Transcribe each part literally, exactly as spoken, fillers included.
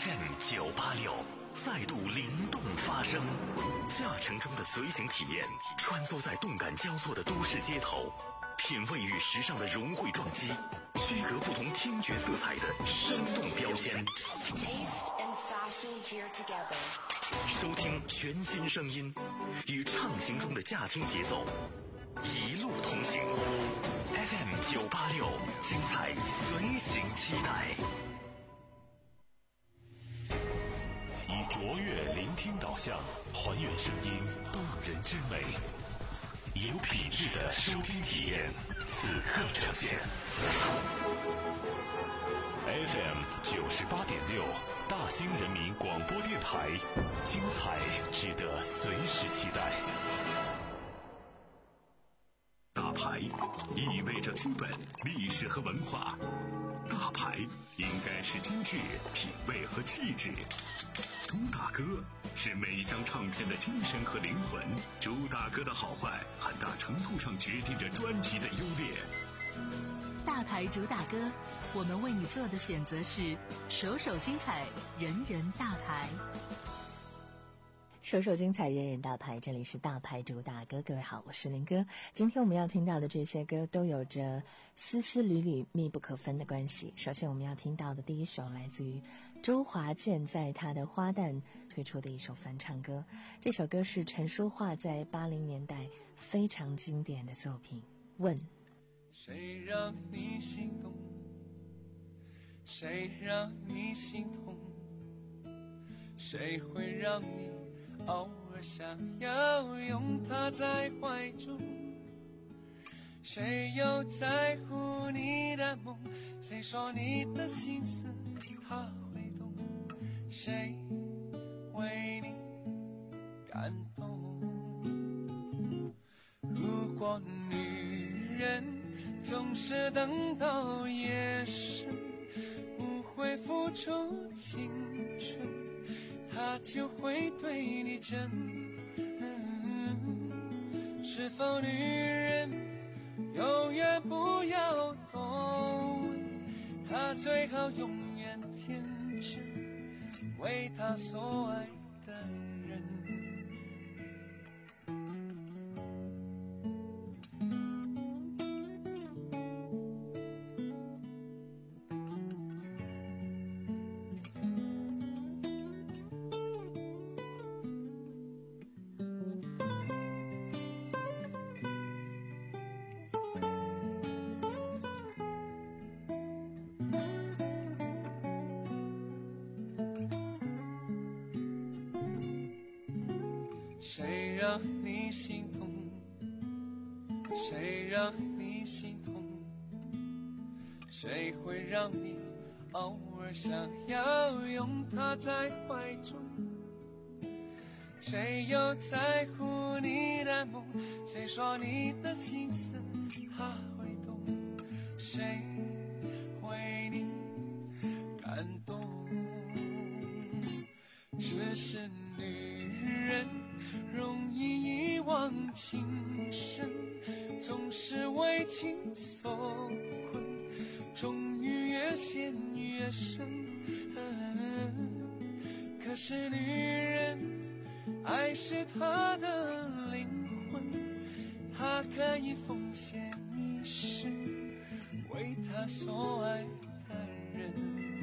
F M 九八六再度灵动发声，驾乘中的随行体验，穿梭在动感交错的都市街头，品味与时尚的融汇撞击，区隔不同听觉色彩的生动标签。收听全新声音，与畅行中的驾听节奏，一路同行。F M 九八六，精彩随行期待。以卓越聆听导向，还原声音动人之美，有品质的收听体验，此刻呈现。F M 九十八点六，大兴人民广播电台，精彩值得随时期待。大牌意味着资本、历史和文化，大牌应该是精致、品味和气质。朱大哥是每一张唱片的精神和灵魂，朱大哥的好坏很大程度上决定着专辑的优劣。 大牌主打歌，我们为你做的选择是首首精彩，人人大牌。 首首精彩，人人大牌，这里是大牌主打歌。各位好，我是林哥。今天我们要听到的这些歌都有着丝丝缕缕密不可分的关系。首先我们要听到的第一首来自于周华健在他的花旦推出的一首翻唱歌，这首歌是陈淑桦在八零年代非常经典的作品。问， 谁让你心动，谁让你心痛，谁会让你偶尔想要拥他在怀中，谁又在乎你的梦，谁说你的心思他会懂，谁为你感动。如果女人总是等到夜深，不会付出青春，他就会对你真、嗯、是否女人永远不要多问，他最好永远天真，为他所爱的人。谁让你心痛，谁让你心痛，谁会让你偶尔想要拥他在怀中，谁又在乎你的梦，谁说你的心思他会懂，谁为你感动。只是女人容易遗忘情深，总是为情所困，终于越陷越深、嗯、可是女人爱是她的灵魂，她可以奉献一世为她所爱的人。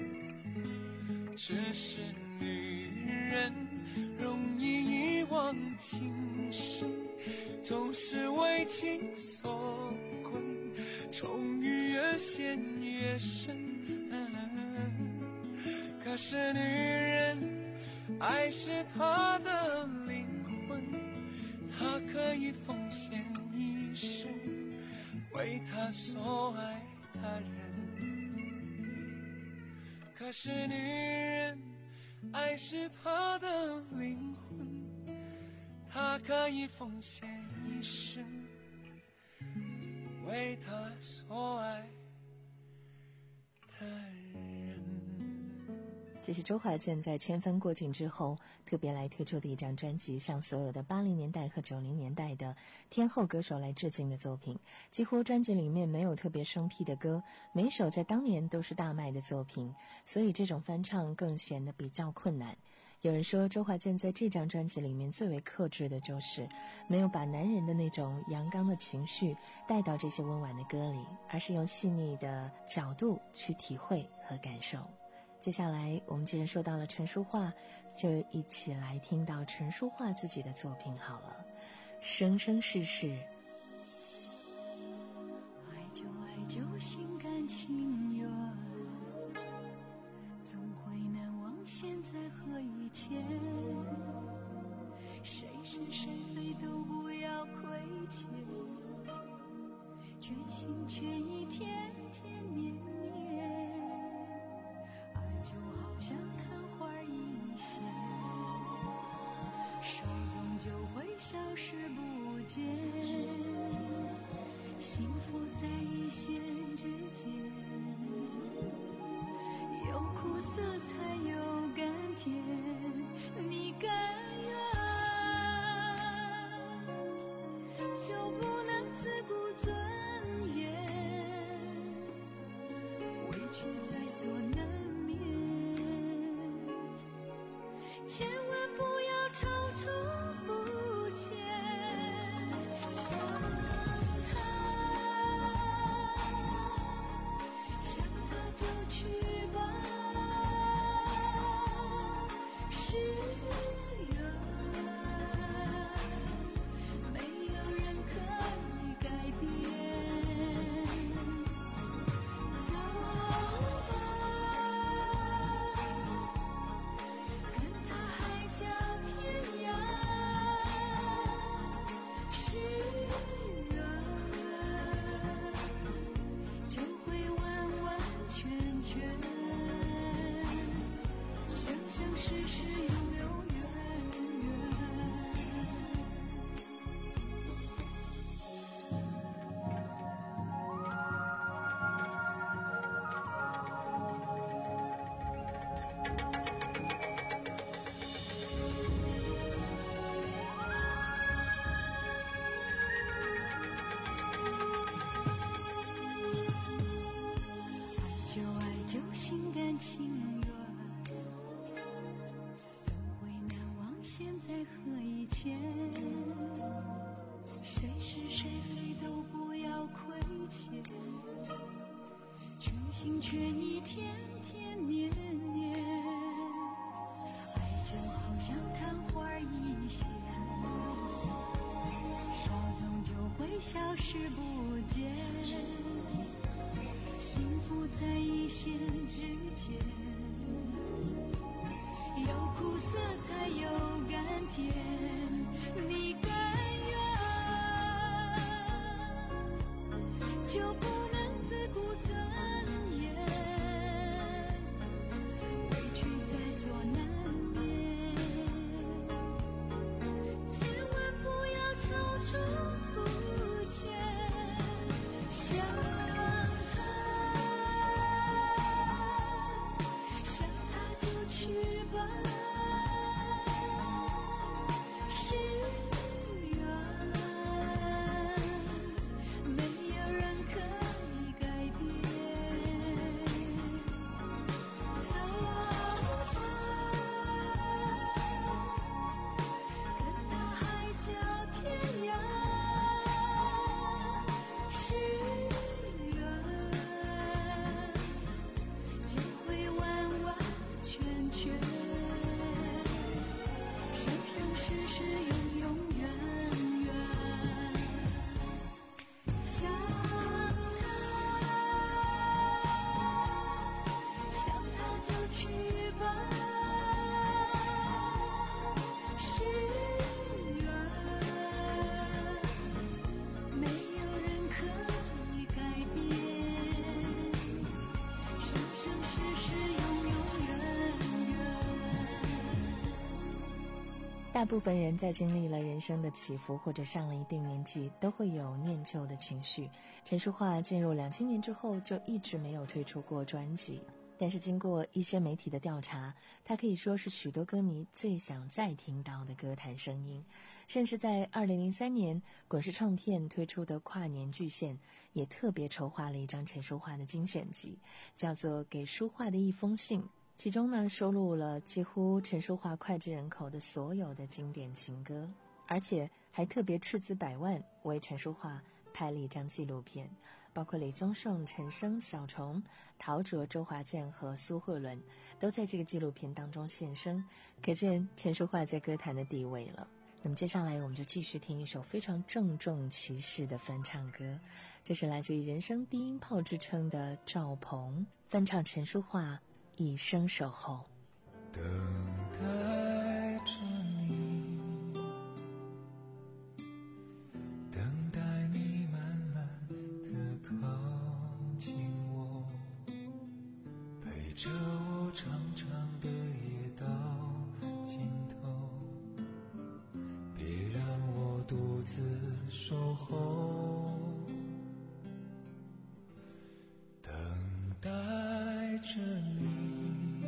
只是女人容易遗忘情深，总是为情所困，终于越陷越深、嗯、可是女人爱是她的灵魂，她可以奉献一生为她所爱的人。可是女人爱是她的灵魂，她可以奉献一生为她所爱的人。 这是周华健在千帆过尽之后特别来推出的一张专辑，向所有的八零年代和九零年代的天后歌手来致敬的作品。几乎专辑里面没有特别生僻的歌，每一首在当年都是大卖的作品，所以这种翻唱更显得比较困难。有人说周华健在这张专辑里面最为克制的就是没有把男人的那种阳刚的情绪带到这些温婉的歌里，而是用细腻的角度去体会和感受。接下来我们既然说到了陈淑桦，就一起来听到陈淑桦自己的作品好了。生生世世， 爱就爱就心甘情愿，总会难忘现在和以前，谁是谁非都不要亏欠，全心全意天天年年，爱就好像昙花一现，手中就会消失不见，幸福在一线之间，有苦涩才有甘甜，你甘愿就不能自顾尊严，委屈在所难免，千万不要踌躇不前，想他想他就去吧，是缘，没有人可以改变，走吧，跟他海角天涯，是缘，就会完完全全，生生世世永永远远。就爱就心甘情愿，总会难忘现在和以前，谁是谁非都不要亏欠，全心全意天天年年，爱就好像昙花一现，稍纵就会消失不见，幸福在一线之间，有苦涩才有甘甜，你甘愿就不能自顾尊严，委屈在所难免，千万不要踌躇不前，想他想他就去吧，是缘，没有人可以改变，走吧，跟他海角天涯，是缘，就会完完全全，生生世世永永远远，想他想他就去吧，是缘，没有人可以改变，生生世世永永远远。 大部分人在经历了人生的起伏或者上了一定年纪，都会有念旧的情绪。陈淑桦进入两千年之后就一直没有推出过专辑， 但是经过一些媒体的调查，它可以说是许多歌迷最想再听到的歌坛声音。甚至在二零零三年，滚石唱片推出的跨年巨献也特别筹划了一张陈淑桦的精选集，叫做《给淑桦的一封信》，其中呢收录了几乎陈淑桦脍炙人口的所有的经典情歌，而且还特别斥资百万为陈淑桦拍了一张纪录片，包括李宗盛、陈升、小虫、陶喆、周华健和苏慧伦都在这个纪录片当中现身，可见陈淑桦在歌坛的地位了。那么接下来我们就继续听一首非常郑重其事的翻唱歌，这是来自于人生低音炮之称的赵鹏翻唱陈淑桦《一生守候》。 等待着你，等待你慢慢地靠近我，陪着我长长的夜到尽头，别让我独自守候，等待着你，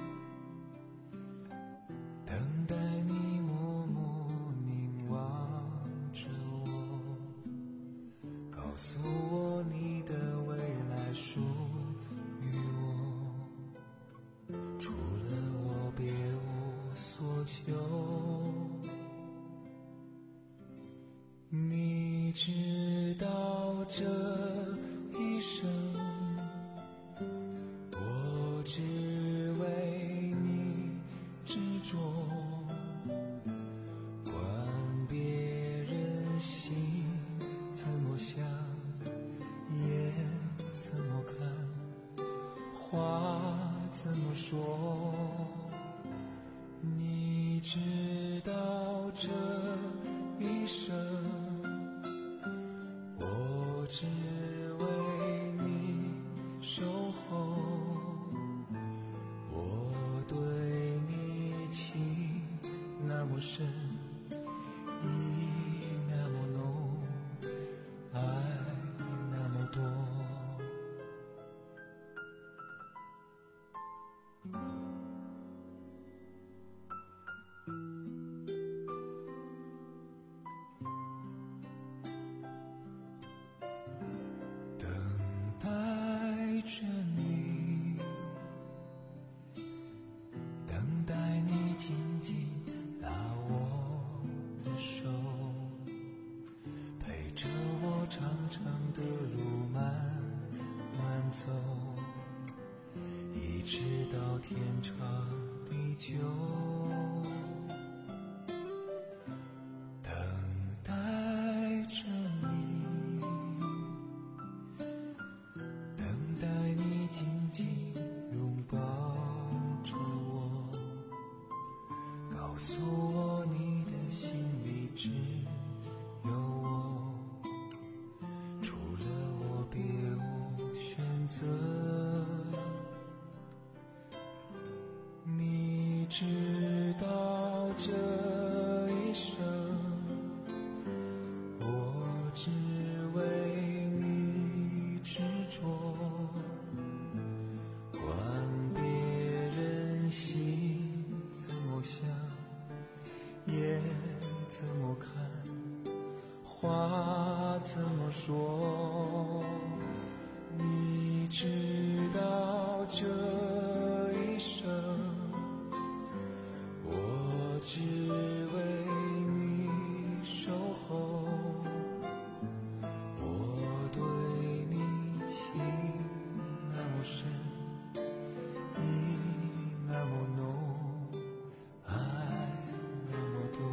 等待你默默凝望着我，告诉我你的未来属于我，除了我别无所求。你知道这一生我只为你执着，管别人心怎么想，眼怎么看，话怎么说。你知道这一生我只为你守候，我对你情那么深，意那么浓，爱那么多。等待着你，等待你紧紧拉我的手，陪着我长长的路慢慢走，一直到天长地久。等待着你，等待你紧紧拥抱着我，告诉我你的心里只有我，除了我别无选择。你知道这一生我只为你执着，管别人心怎么想，眼怎么看，话怎么说。你知道这一生我只为你守候，我对你情那么深，意那么浓，爱那么多。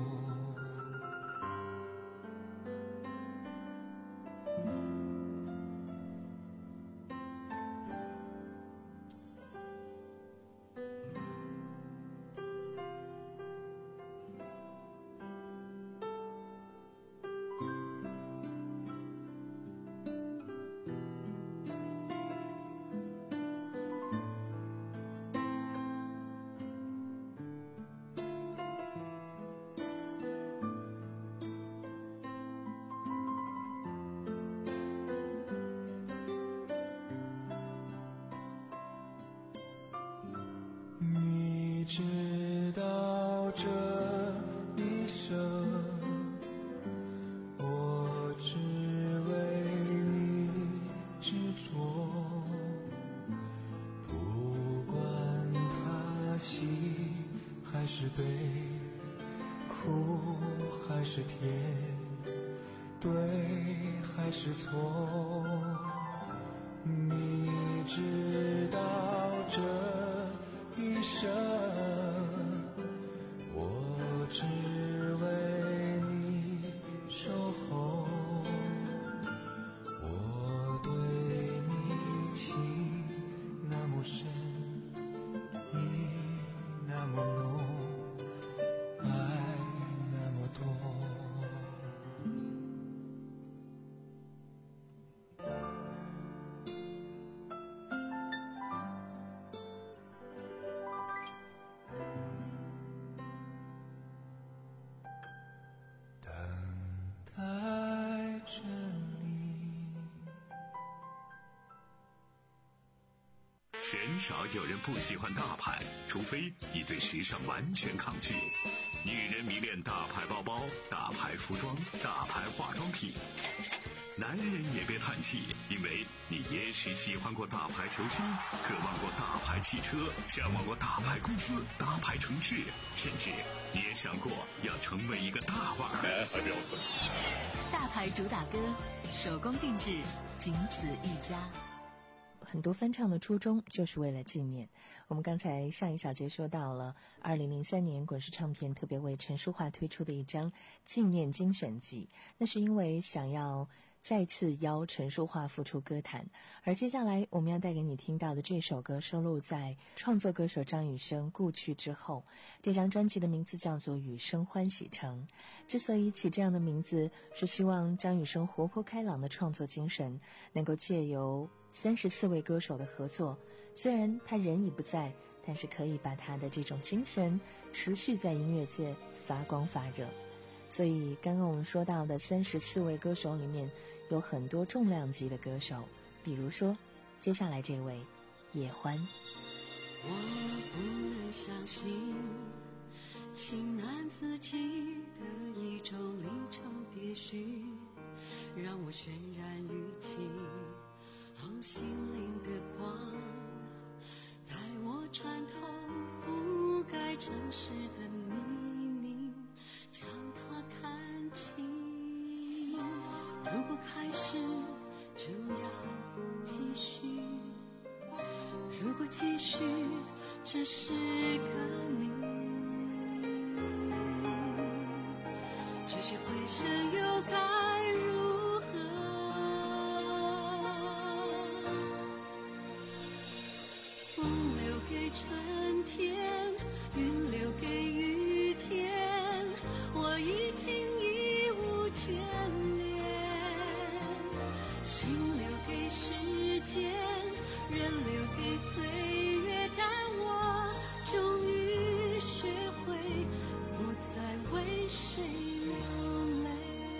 知道这一生我只为你执着，不管它喜还是悲，苦还是甜，对还是错，你知道这一生我只为你守候，我对你情那么深，你那么浓，爱那么多。 鲜少有人不喜欢大牌，除非你对时尚完全抗拒。女人迷恋大牌包包、大牌服装、大牌化妆品。男人也别叹气，因为你也许喜欢过大牌球星，渴望过大牌汽车，向往过大牌公司、大牌城市，甚至你也想过要成为一个大腕儿。还不要混！ 大牌主打歌，手工定制，仅此一家。 很多翻唱的初衷就是为了纪念。我们刚才上一小节说到了二零零三年滚石唱片特别为陈淑桦推出的一张纪念精选集，那是因为想要再次邀陈淑桦复出歌坛。而接下来我们要带给你听到的这首歌收录在创作歌手张雨生故去之后，这张专辑的名字叫做《雨生欢喜城》。之所以起这样的名字，是希望张雨生活泼开朗的创作精神能够借由三十四位歌手的合作，虽然他人已不在，但是可以把他的这种精神持续在音乐界发光发热。所以刚刚我们说到的三十四位歌手里面有很多重量级的歌手，比如说接下来这位叶欢。 我不能相信情难自己的一种离愁别绪，让我渲染语气后心灵的光，带我穿透覆盖城市的泥泞，将它看清。如果开始就要继续，如果继续只是革命，这些回声又该如何？风留给春天，云留给雨天，我已经已无眷恋。心留给时间，人留给岁月，但我终于学会不再为谁流泪。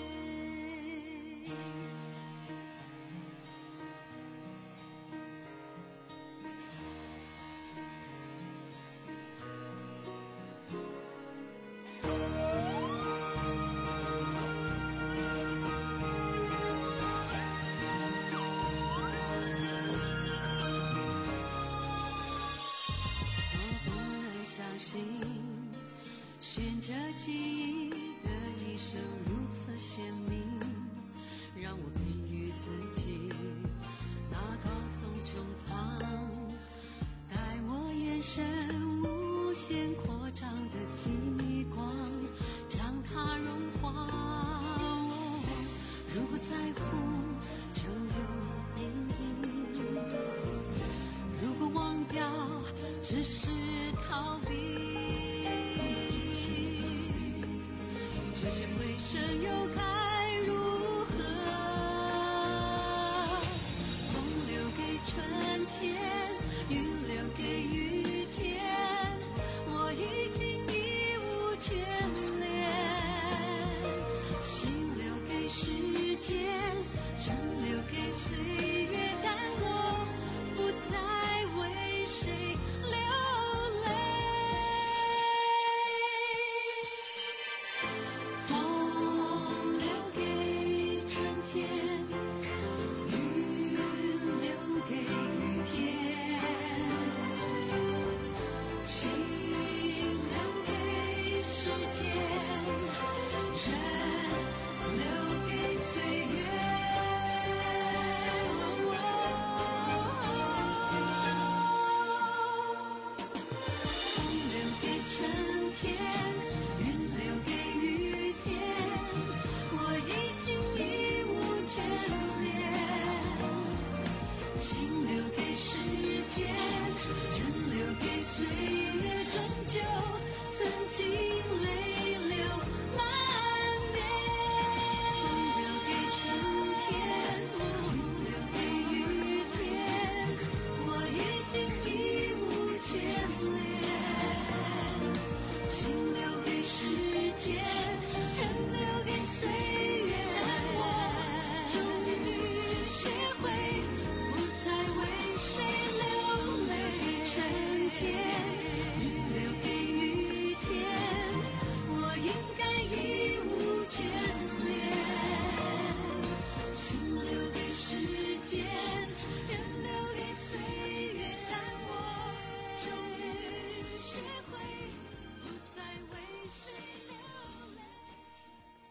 选着记忆的一生如此鲜明，让我比喻自己那高耸穹苍，待我眼神无限扩张的极光，将它融化。哦，如果在乎就有阴影，如果忘掉只是逃避，这些回声又该如何？风留给春天，云留给雨天，我已经已无眷恋。心留给时间，人留给岁月，但我不再为谁流泪。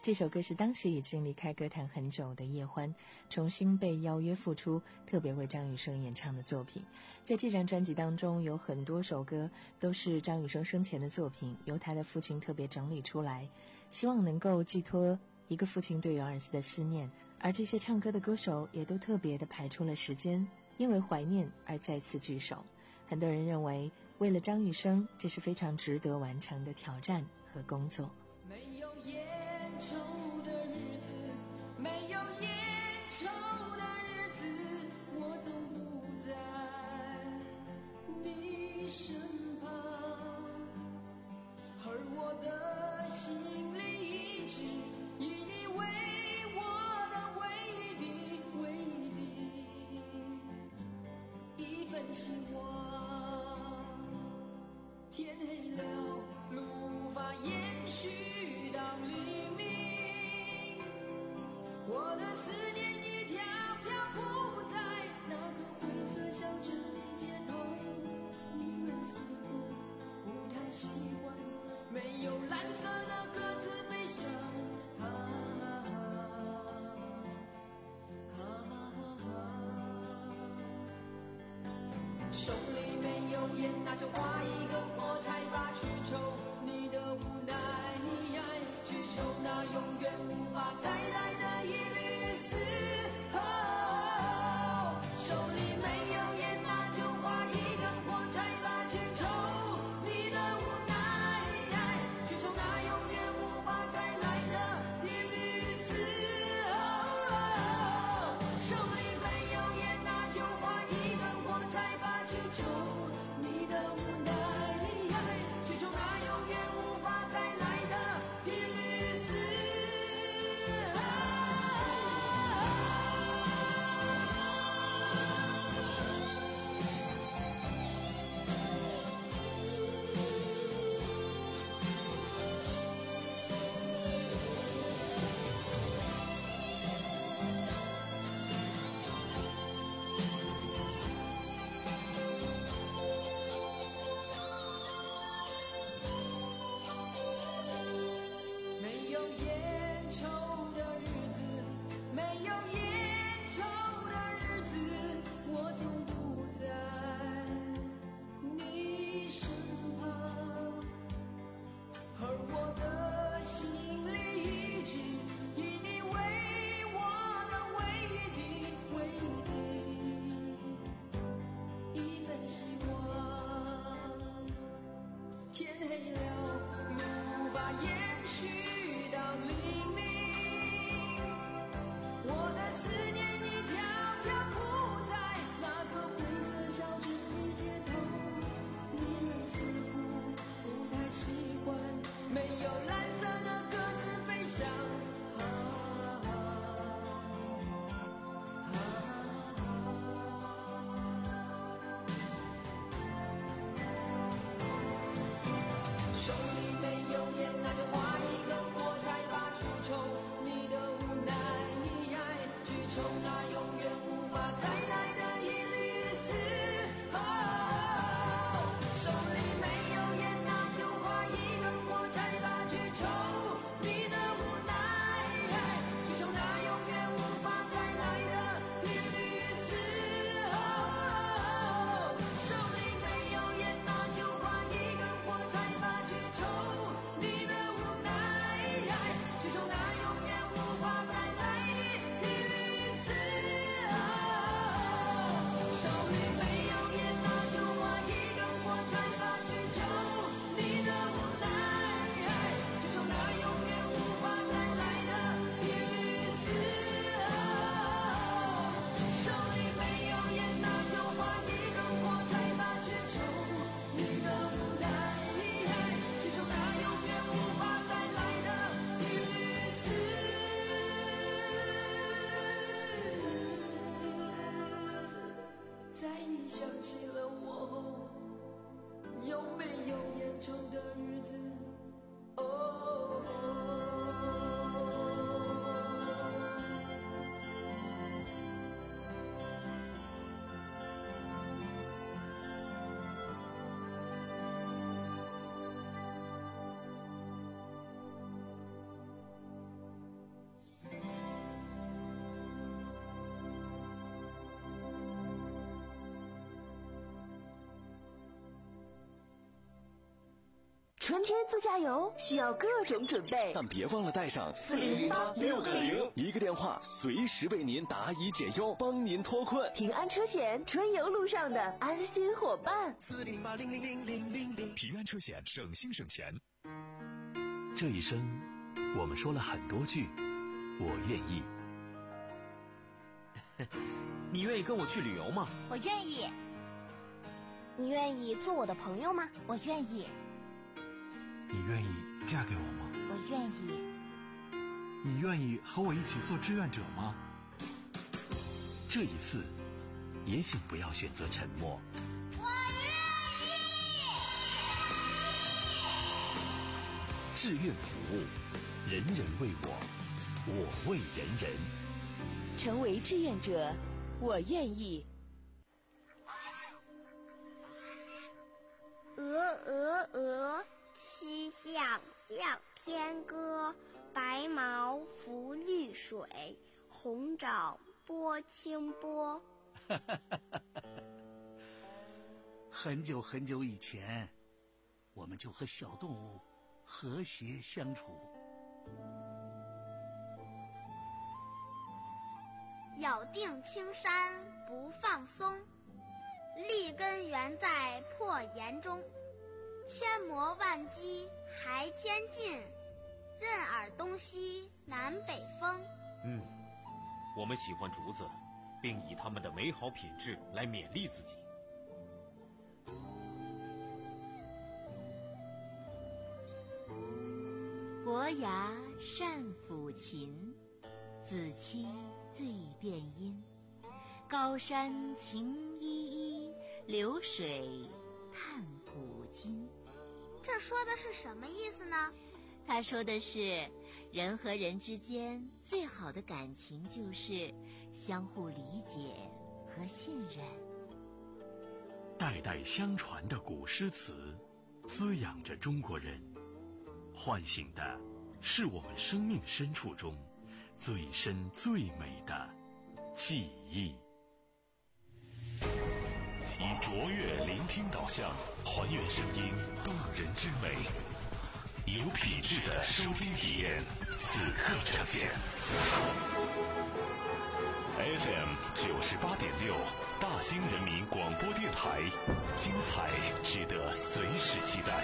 这首歌是当时已经离开歌坛很久的叶欢重新被邀约复出，特别为张雨生演唱的作品。在这张专辑当中，有很多首歌都是张雨生生前的作品，由他的父亲特别整理出来，希望能够寄托一个父亲对于儿子的思念。而这些唱歌的歌手也都特别的排出了时间，因为怀念而再次聚首。很多人认为，为了张雨生，这是非常值得完成的挑战和工作。 没有烟抽的日子，没有烟抽的日子，我总不在你身旁，而我的心里一直以你为我的唯一的唯一的一份希望。天黑了，路无法延续到黎明，我的思念一条条铺在那个灰色小镇的街头，你们似乎不太习惯没有蓝色的鸽子飞翔，啊啊啊，手里没有烟，那就画一个火柴吧，去抽你的无奈，你爱去抽那永远无法再来的一缕丝。哦，手里没有烟，那就画一根火柴吧，去抽你的无奈，去抽那永远无法再来的一缕丝。哦，手里没有烟，那就画一根火柴吧，去抽你的无奈，去抽那永远无法再来的一缕丝。没有烟抽的日子，没有烟抽的日子，我总不在你身旁，而我的心里一直以你为我的唯一的唯一的一份希望。天黑了，路无法延续到黎明，我的思念一条条铺在那个灰色小镇的街头，你们似乎不太习惯没有蓝色的鸽子飞翔，啊啊啊手里没有烟，那就画一根火柴吧，去抽你的无奈，你爱去抽那永远无法再来的一缕丝。哦，手里没有烟，那就画一根火柴吧，去抽你的无奈，去抽那永远无法再来的一缕丝。哦，手里没有烟，那就画一根火柴吧，去抽你的无奈，去抽那永远无法再来的一缕丝。手里没有烟，那就画一根火柴吧，去抽你的无奈，去抽那永远无法再来的一缕丝。手里没有烟，那就画一根火柴吧，去抽你的无奈，去抽那永远无法再来的一缕丝。在你想起了我，有没有烟抽的日子？哦。 春天自驾游需要各种准备， 但别忘了带上四零零八六个零， 一个电话随时为您答疑解忧，帮您脱困。 平安车险，春游路上的安心伙伴。 四零八零零零零零零，平安车险，省心省钱。 这一生，我们说了很多句“我愿意”。 你愿意跟我去旅游吗？ 我愿意。你愿意做我的朋友吗？我愿意。 你愿意嫁给我吗？ 我愿意。 你愿意和我一起做志愿者吗？ 这一次，也请不要选择沉默。 我愿意。 志愿服务，人人为我，我为人人。 成为志愿者，我愿意。 鹅鹅鹅，曲项向天歌。白毛浮绿水，红掌拨清波。 很久很久以前，我们就和小动物和谐相处。 咬定青山不放松，立根原在破岩中。千磨万击还坚劲，任尔东西南北风。 嗯，我们喜欢竹子，并以它们的美好品质来勉励自己。 伯牙善抚琴，子期最辨音。高山晴依依，流水叹古今。 这说的是什么意思呢？ 他说的是，人和人之间最好的感情就是相互理解和信任。 代代相传的古诗词，滋养着中国人，唤醒的是我们生命深处中最深最美的记忆。 以卓越聆听导向，还原声音动人之美，有品质的收听体验，此刻呈现。F M 九十八点六，大兴人民广播电台，精彩值得随时期待。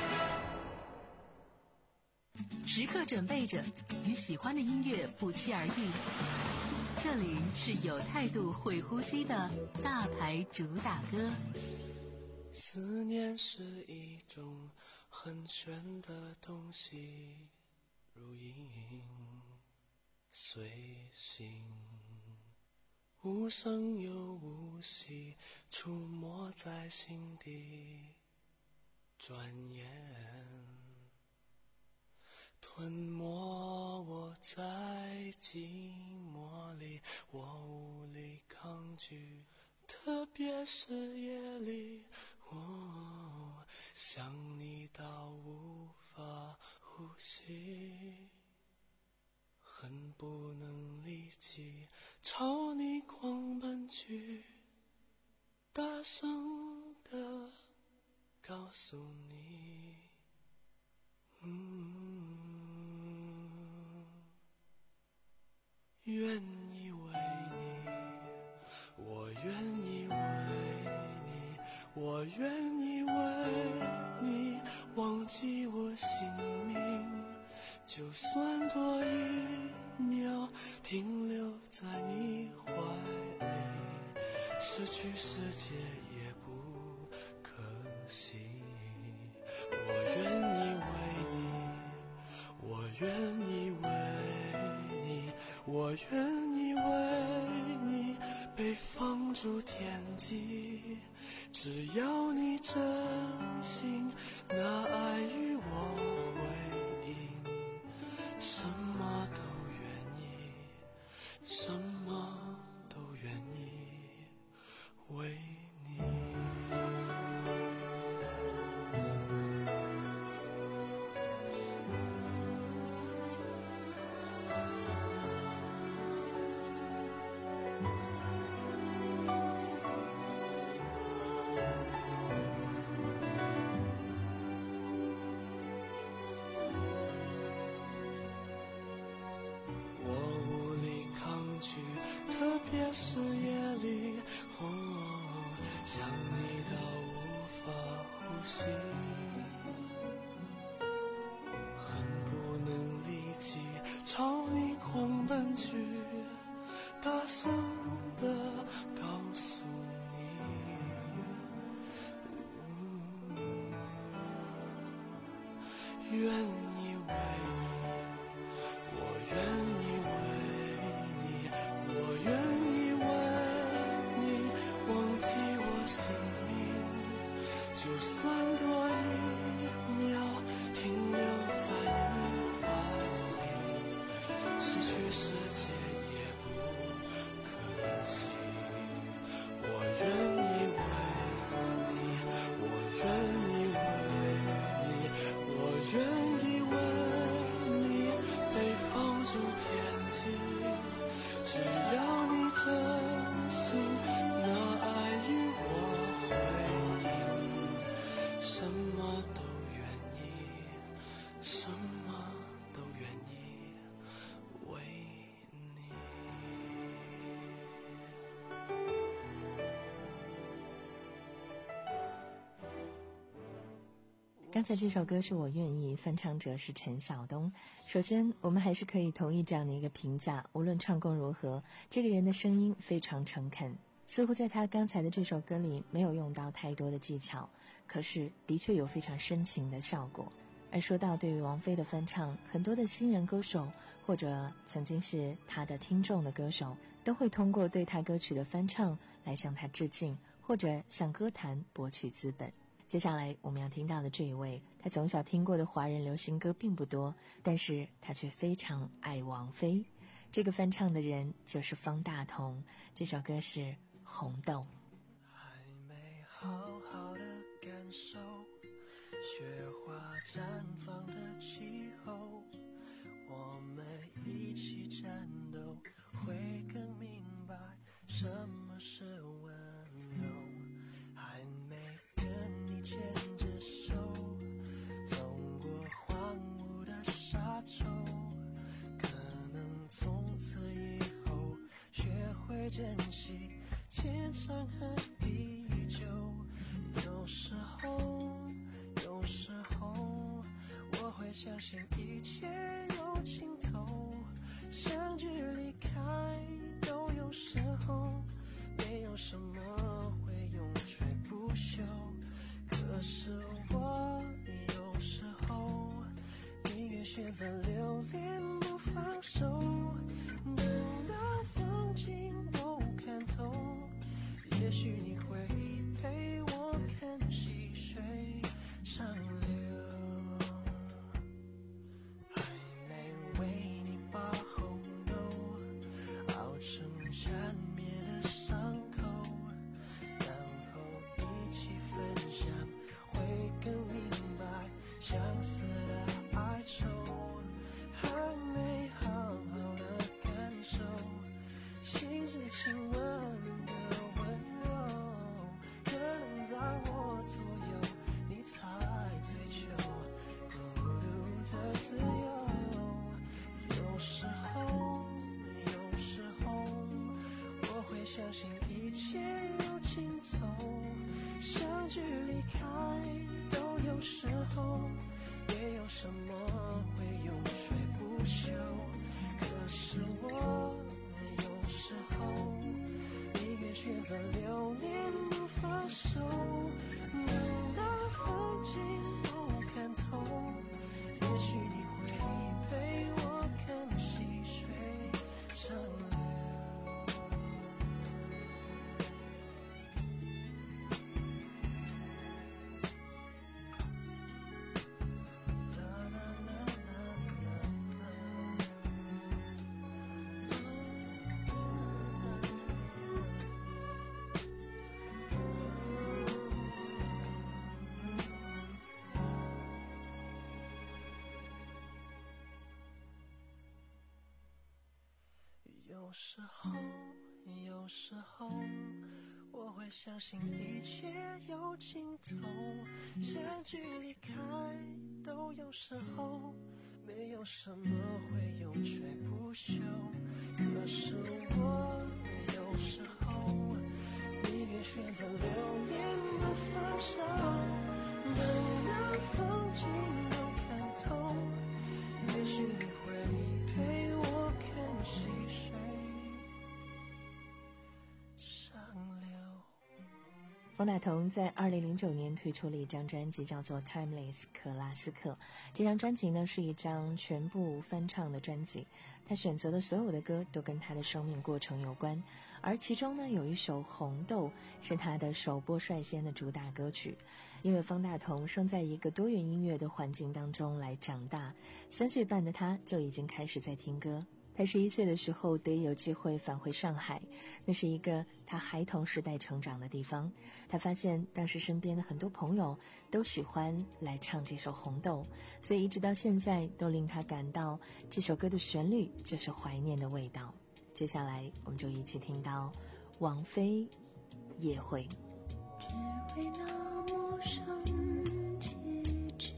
时刻准备着，与喜欢的音乐不期而遇。这里是有态度、会呼吸的大牌主打歌。 思念是一种很玄的东西，如影随形，无声又无息，出没在心底，转眼吞没我在寂寞里，我无力抗拒，特别是夜里，我想你到无法呼吸，恨不能立即朝你狂奔去，大声地告诉你，嗯，愿意为你，我愿意为你，我愿意为你忘记我姓名，就算多一秒停留在你怀里，失去世界也不可惜。我愿意为你，我愿意为你，我愿意为你被放逐天际，只要你真心拿爱与我回应，什么都愿意，什么都愿意为你。 愿意为你，我愿意为你，我愿意为你忘记我姓名，就算多一秒停留在你怀里，失去世界也不可惜。我愿意为你，我愿意为你，我愿意为你被放逐天际，只要你真心拿爱与我回应，什么都愿意，什么都愿意为你。 刚才这首歌是我愿意，翻唱者是陈晓东。首先我们还是可以同意这样的一个评价，无论唱功如何，这个人的声音非常诚恳，似乎在他刚才的这首歌里没有用到太多的技巧，可是的确有非常深情的效果。而说到对于王菲的翻唱，很多的新人歌手或者曾经是他的听众的歌手，都会通过对他歌曲的翻唱来向他致敬，或者向歌坛博取资本。接下来我们要听到的这一位，他从小听过的华人流行歌并不多，但是他却非常爱王菲。这个翻唱的人就是方大同，这首歌是《红豆》。 还没好好的感受雪花绽放的气候，我们一起战斗，会更明白什么是温柔。还没跟你牵着手走过荒芜的沙洲，可能从此以后学会珍惜天长和地久。有时候有时候我会相信一切有尽头，相聚离开都有时候，没有什么会永垂不朽。可是我有时候宁愿选择留恋不放手，等到风景都看透，也许你会陪我看细水长流。还没为你把红豆熬成缠绵的伤口，然后一起分享，会更明白相似的哀愁。还没好好的感受心之亲吻的温柔，可能在我左右你才追求孤独的自由。有时候有时候我会相信一切有尽头，相聚离开都有时候，没有什么会永垂不朽。可是我有时候宁愿选择留恋不放手，等到风景都看透，也许你会陪我看细水长流。有时候有时候我会相信一切有尽头，相聚离开都有时候，没有什么会永垂不朽。可是我有时候宁愿选择留恋不放手，等到风景都看透，也许你会陪我看细水长流。 方大同在二零零九年推出了一张专辑，叫做《Timeless 克拉斯克》。这张专辑呢是一张全部翻唱的专辑，他选择的所有的歌都跟他的生命过程有关，而其中呢有一首《红豆》是他的首播率先的主打歌曲。因为方大同生在一个多元音乐的环境当中来长大，三岁半的他就已经开始在听歌。他十一岁的时候得以有机会返回上海，那是一个他孩童时代成长的地方。他发现当时身边的很多朋友都喜欢来唱这首《红豆》，所以一直到现在都令他感到这首歌的旋律就是怀念的味道。接下来我们就一起听到王菲《夜会》。 只为那陌生戒指，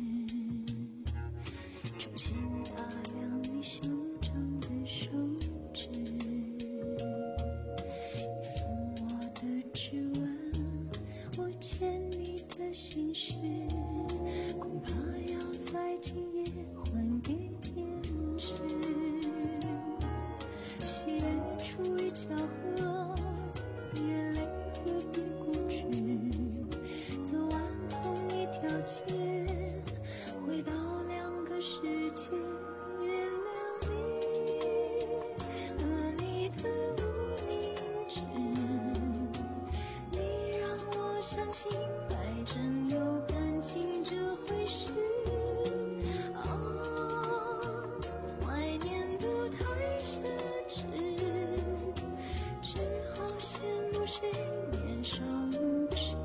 重新打量你修长的手指，你送我的指纹，我牵你的心事，恐怕要在今夜还给天使。喜悦出于巧合，眼泪何必固执，走完同一条街，回到两个世界。原谅你和你的无名指，你让我相信爱真有感情这回事。啊，怀念都太奢侈，只好羡慕谁年少无知。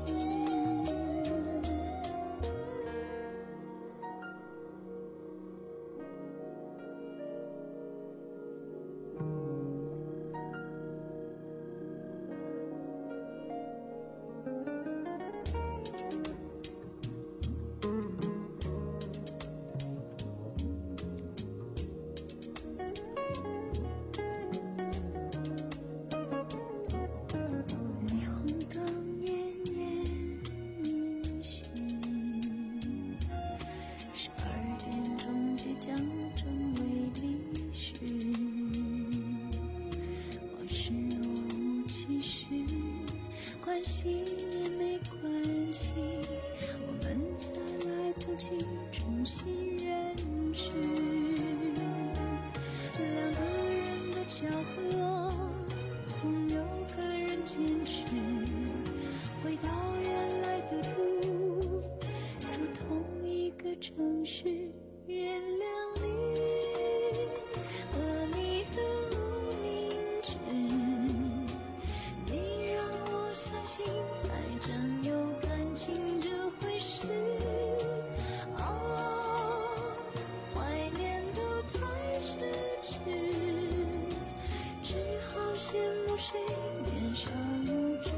霓虹灯奄奄一息，十二点钟即将正为离去，往事若无其事，关系也没关系，我们才来得及重新认识。两个人的巧合，总有个人坚持，回到原来的路，住同一个城市。原谅你和你的无名指，你让我相信爱真有感情这回事。啊，怀念都太奢侈，只好羡慕谁年少无知。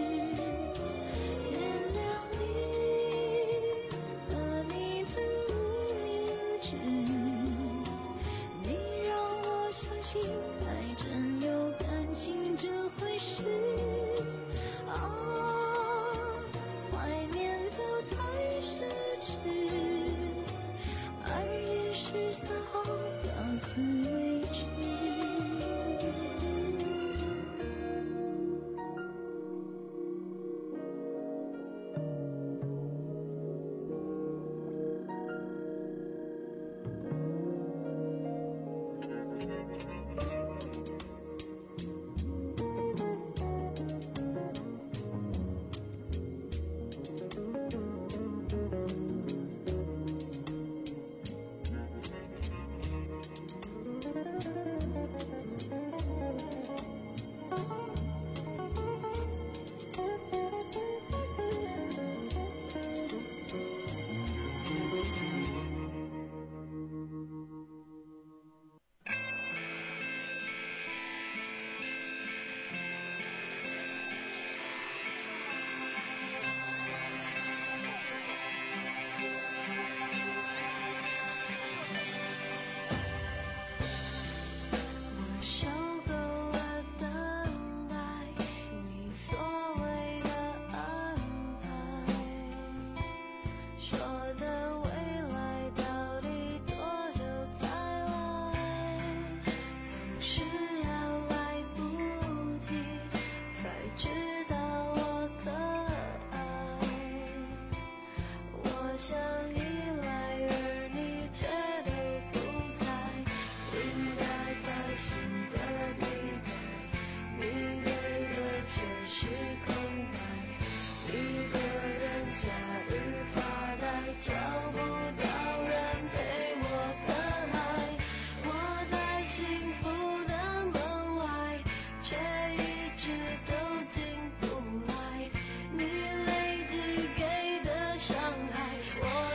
原谅你和你的无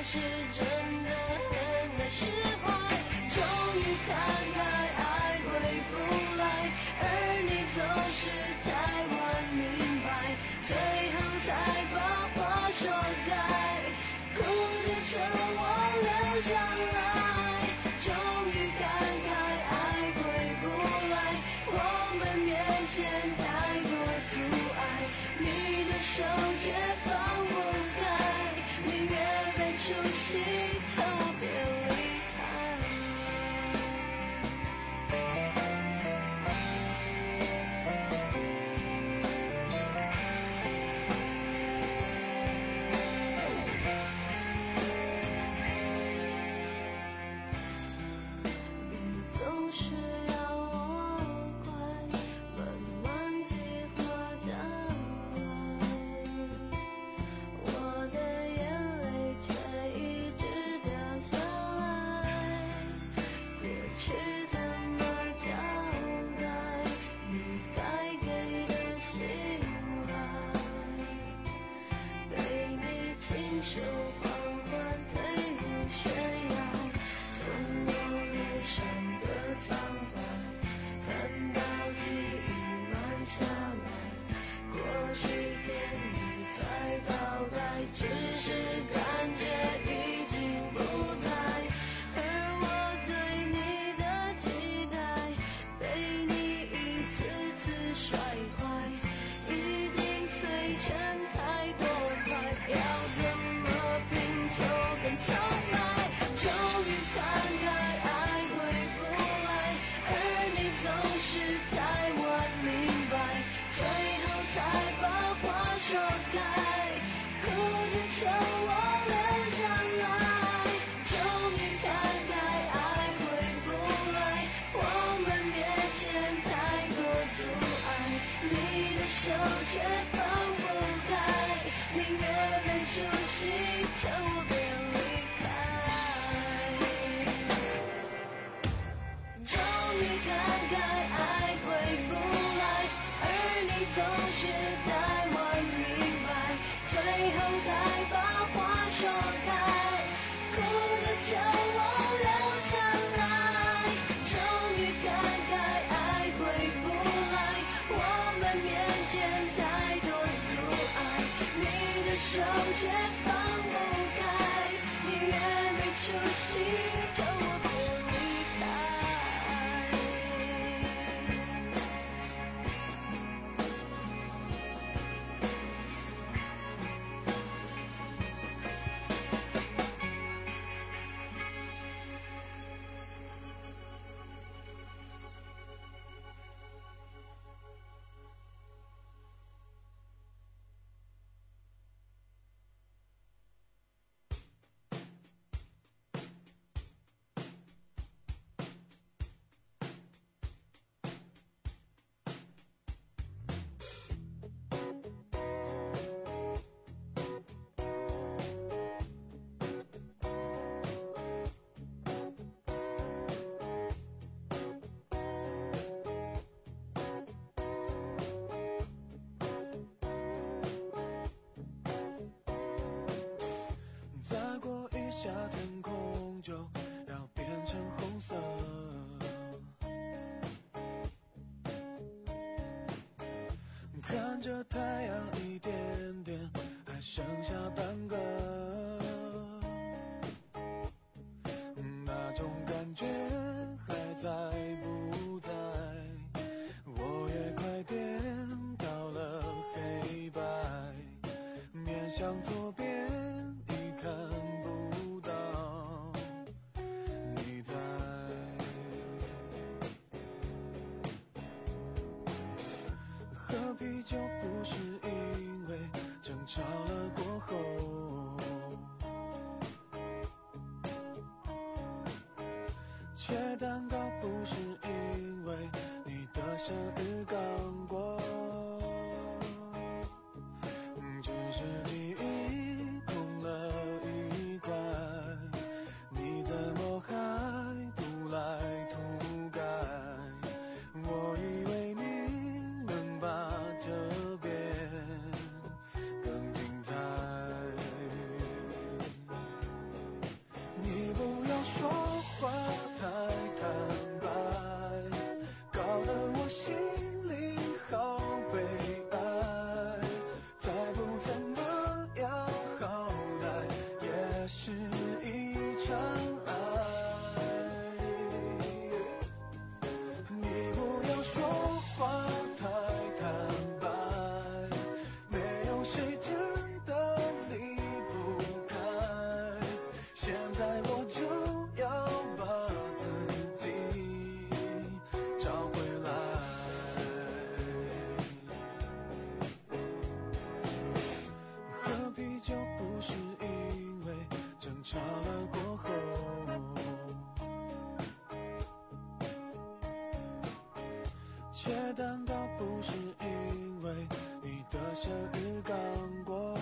是真的很难释怀。终于看开，爱回不来，而你总是太晚明白，最后才把话说开，哭着趁我留下来。终于看开，爱回不来，我们面前太多阻碍，你的手却放不开，宁愿没出息，叫我别离开。你总是要我快，慢慢计划将来，我的眼泪却一直掉下来，过去怎么交代？你该给的信赖，被你亲手缓缓推入悬崖，从我脸上的苍白，看到记忆慢下来，过去天你在倒带，只是感觉已经不在，而我对你的期待，被你一次次摔坏，已经碎成太多块，要怎么拼凑跟重来？终于看开，爱回不来，而你总是太晚明白，最后才把话说开，哭着求我留下来。终于看开，爱回不来，我们面前太多阻碍，你的手却放不开，宁愿没出息，叫我别离开。终于看开，爱回不来，而你总是太晚明白，最后才把话说开，哭着求我留下来。终于看开，爱回不来，我们面前太多阻碍，你的手却放不开，宁愿没出息，叫我别离开。再过一下天空就要变成红色，看着太阳一点点还剩下半个，那种感觉还在不在？我也快颠倒了黑白，面向左边已看不到你在，喝啤酒不是因为争吵了过后，切蛋糕不是因为你的生日刚过，只是记忆空了一块，你怎么还不来涂改？我以为你能把这边更精彩。 场爱。你不要说话太坦白，没有谁真的离不开。现在我就要把自己找回来。喝啤酒不是因为争吵了过后，切蛋糕不是因为你的生日刚过，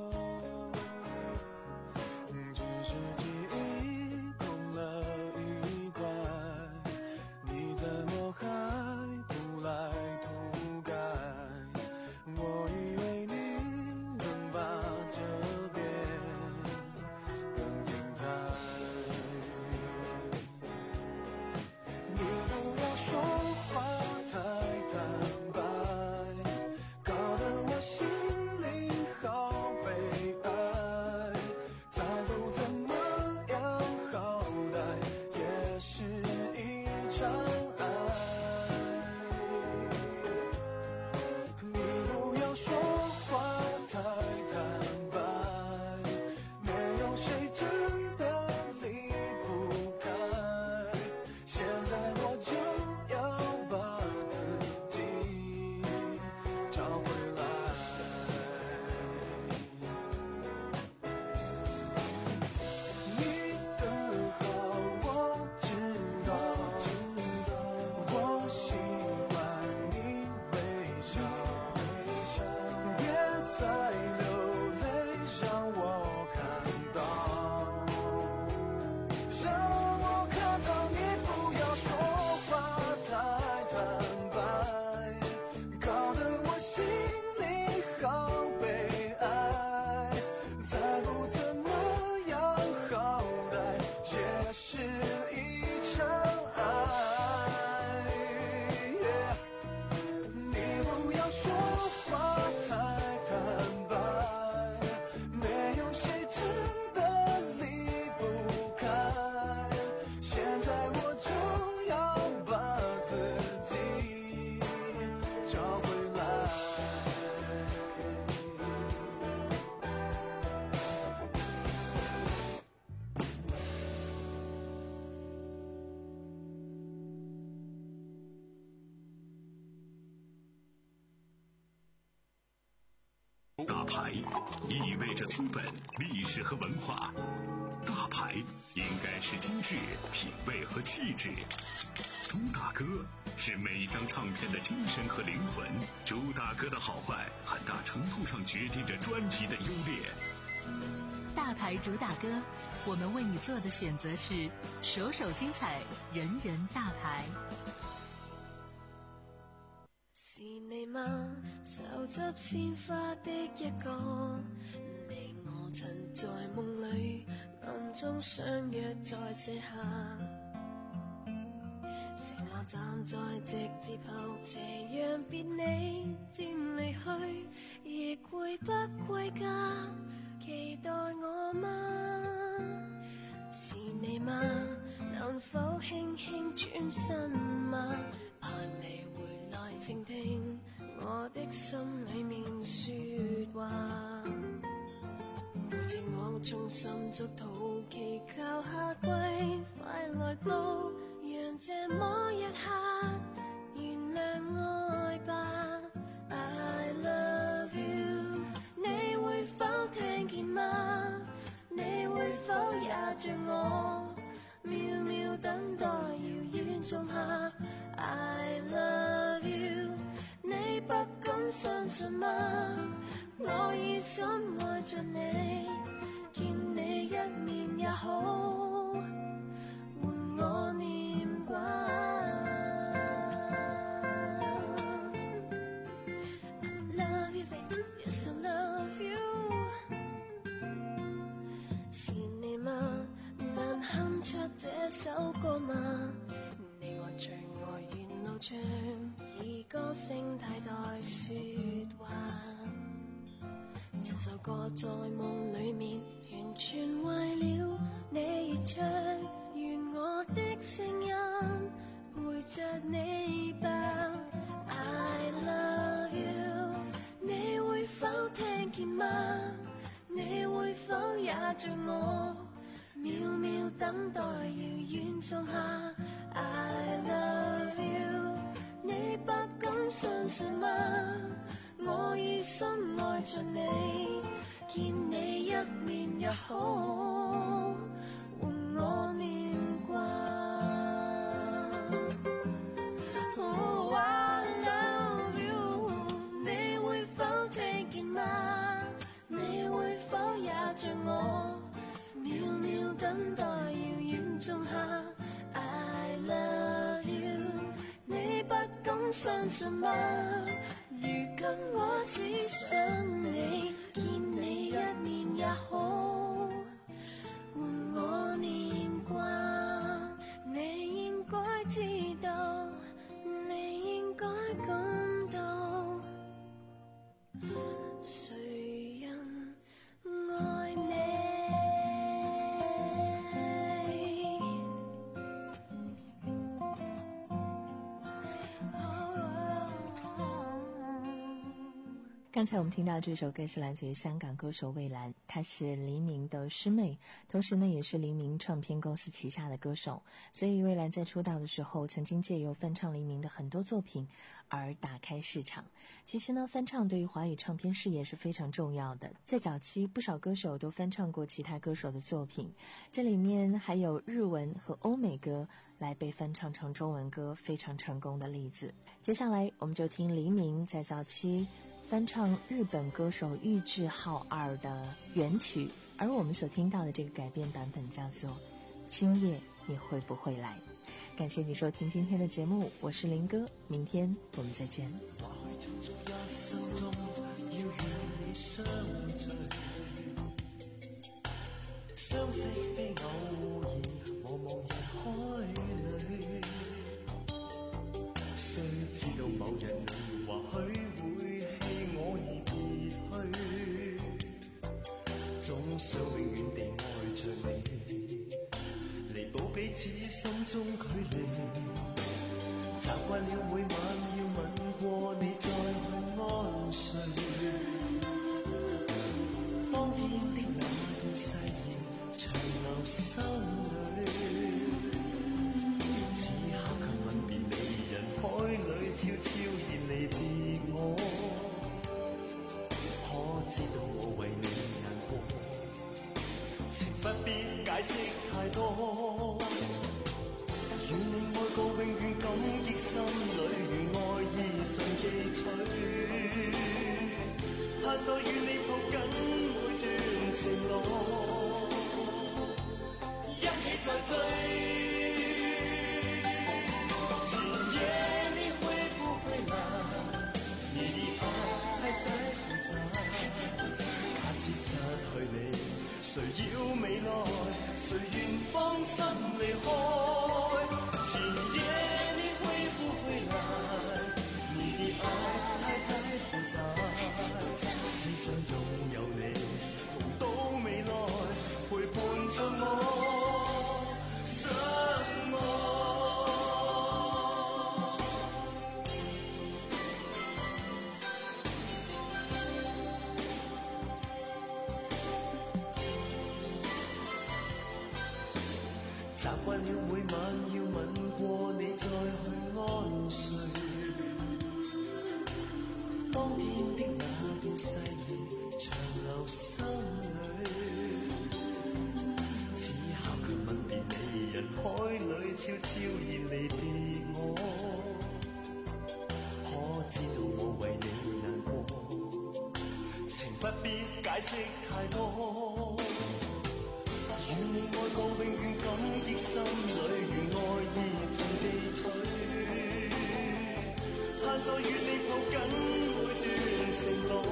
只是记忆空了一块，你怎么还不来涂改？我以为你能把这边更精彩。你不要说话太坦白，搞得我心里好悲哀。再不怎么样，好歹也是一场爱。你不要说话太坦白，没有谁真的离不开。现在我就要把自己找回来。你的好我知道，我喜欢你微笑，别再流泪让我看到，让我看到。你不要说话太坦白，搞得我心里好悲哀。再不怎么样，好歹也是一场爱。你不要说话太坦白，没有谁真的离不开。现在我就要把自己找回来。 大牌意味着资本、历史和文化，大牌应该是精致、品味和气质。朱大哥是每一张唱片的精神和灵魂，朱大哥的好坏很大程度上决定着专辑的优劣。 大牌主打歌，我们为你做的选择是首首精彩，人人大牌。 是你嗎？手執鮮花的一個，你我曾在夢裏暗中相約在這下，承諾站在直接後斜讓別你漸離去，亦會不歸家，期待我嗎？是你嗎？能否輕輕轉身嗎？盼你回來靜聽我的心裏面說話，扶持我從心中途祈求夏季快來到，讓這麼一刻原諒愛吧。 I love you， 你會否聽見嗎？你會否也像我秒秒等待遙遠仲夏。 I love you， 你不敢相信嗎？我已深愛着你，見你一面也好，換我念掛。I love you baby， yes I love you。是你嗎？能哼出這首歌嗎？你我最愛沿路唱，以歌聲替代説話。這首歌在夢裡面完全為了你而唱， 压着我，秒秒等待遙遠種下 I love you， 你不敢相信嗎？我已深愛着你，見你一面也好，換我念掛。Oh I love you， 你會否聽見嗎？你會否也像我，秒秒等待遙遠種下 I love you， 你不敢相信嗎？如今我只想你，見你一面也好，換我念掛。你應該知道，你應該感到，誰人愛你。 刚才我们听到这首歌是来自于香港歌手蔚蓝，她是黎明的师妹，同时呢也是黎明唱片公司旗下的歌手，所以蔚蓝在出道的时候曾经借由翻唱黎明的很多作品而打开市场。其实呢，翻唱对于华语唱片事业是非常重要的，在早期不少歌手都翻唱过其他歌手的作品，这里面还有日文和欧美歌来被翻唱成中文歌非常成功的例子。接下来我们就听黎明在早期翻唱日本歌手玉置浩二的原曲，而我们所听到的这个改编版本叫做《今夜你会不会来》。感谢你收听今天的节目，我是林哥，明天我们再见。 相識非偶然，茫茫人海裏，雖知道某日你或許會棄我而別去，總想永遠地愛着你，彌補彼此心中距離。習慣了每晚要吻過你再去安睡，當天的那段誓言長留心裏，此刻卻吻別美人海裏，悄悄然離別我。可知道我為你難過，情不必解釋太多。願你愛過永遠感激心裏，如愛意盡記取。盼再與你抱緊每段承諾，一起再追。前夜你會不會來？你的愛還在不在？假使失去你，誰要未來？誰願放心離開？前夜你會不會來？你的愛還在不在？只想擁有你，夢到未來，陪伴着我相愛。習慣了每晚要吻過你再去安睡，當天的那段誓言長留心裏，此刻卻吻別美人海裏，悄悄然離別我。可知道我為你難過，情不必解釋太多。願你愛過永遠感激心裏，如愛意盡記取。盼再與你抱緊每段承諾，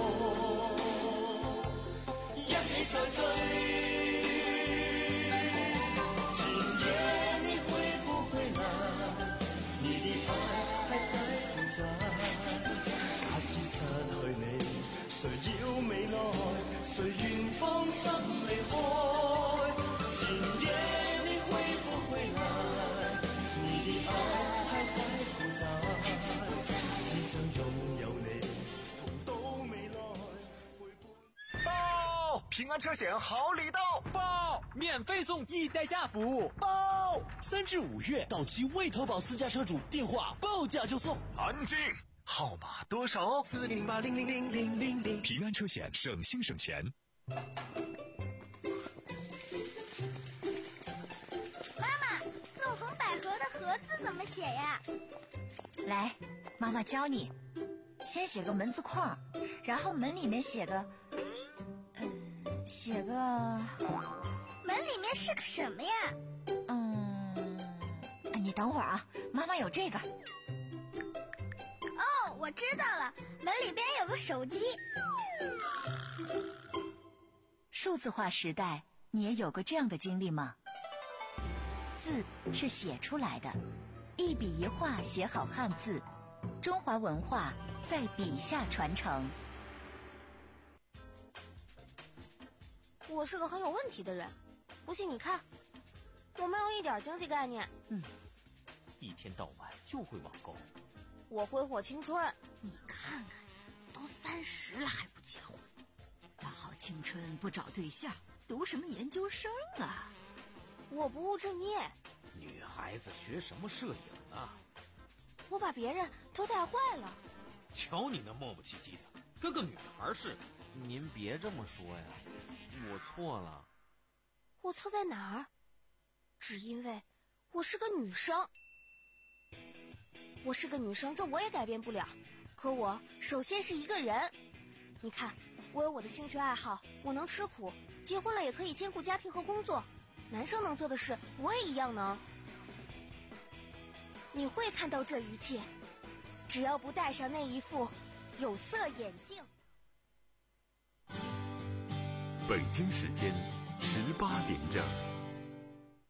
一起再追。前夜你會不會來？你的愛還在不在？假使失去你，誰要未來？誰願放心離開？前夜你會不會來？你的愛還在不在？只想擁有你，夢到未來。 到！平安車險好禮到！ 免费送一代驾服务。 报！三至五月到期未投保私家车主，电话报价就送。 安静。号码多少哦？ 四零八零零零零零零。 平安车险，省心省钱。 妈妈，纵横捭阖的阖字怎么写呀？ 来，妈妈教你。先写个门字框，然后门里面写个，嗯，写个。 门里面是个什么呀？ 嗯，你等会儿啊，妈妈有这个。 哦，我知道了，门里边有个手机。 数字化时代，你也有过这样的经历吗？字是写出来的，一笔一画写好汉字，中华文化在笔下传承。 我是个很有问题的人，不信你看，我没有一点经济概念。 嗯，一天到晚就会网购。 我挥霍青春。 你看看，都三十了还不结婚，大好青春不找对象，读什么研究生啊？ 我不务正业。 女孩子学什么摄影啊？ 我把别人都带坏了。 瞧你那磨磨唧唧的，跟个女孩似的。您别这么说呀，我错了。 我错在哪儿？只因为我是个女生。我是个女生，这我也改变不了。可我首先是一个人。你看，我有我的兴趣爱好，我能吃苦，结婚了也可以兼顾家庭和工作。男生能做的事，我也一样能。你会看到这一切，只要不戴上那一副有色眼镜。 北京时间十八点整。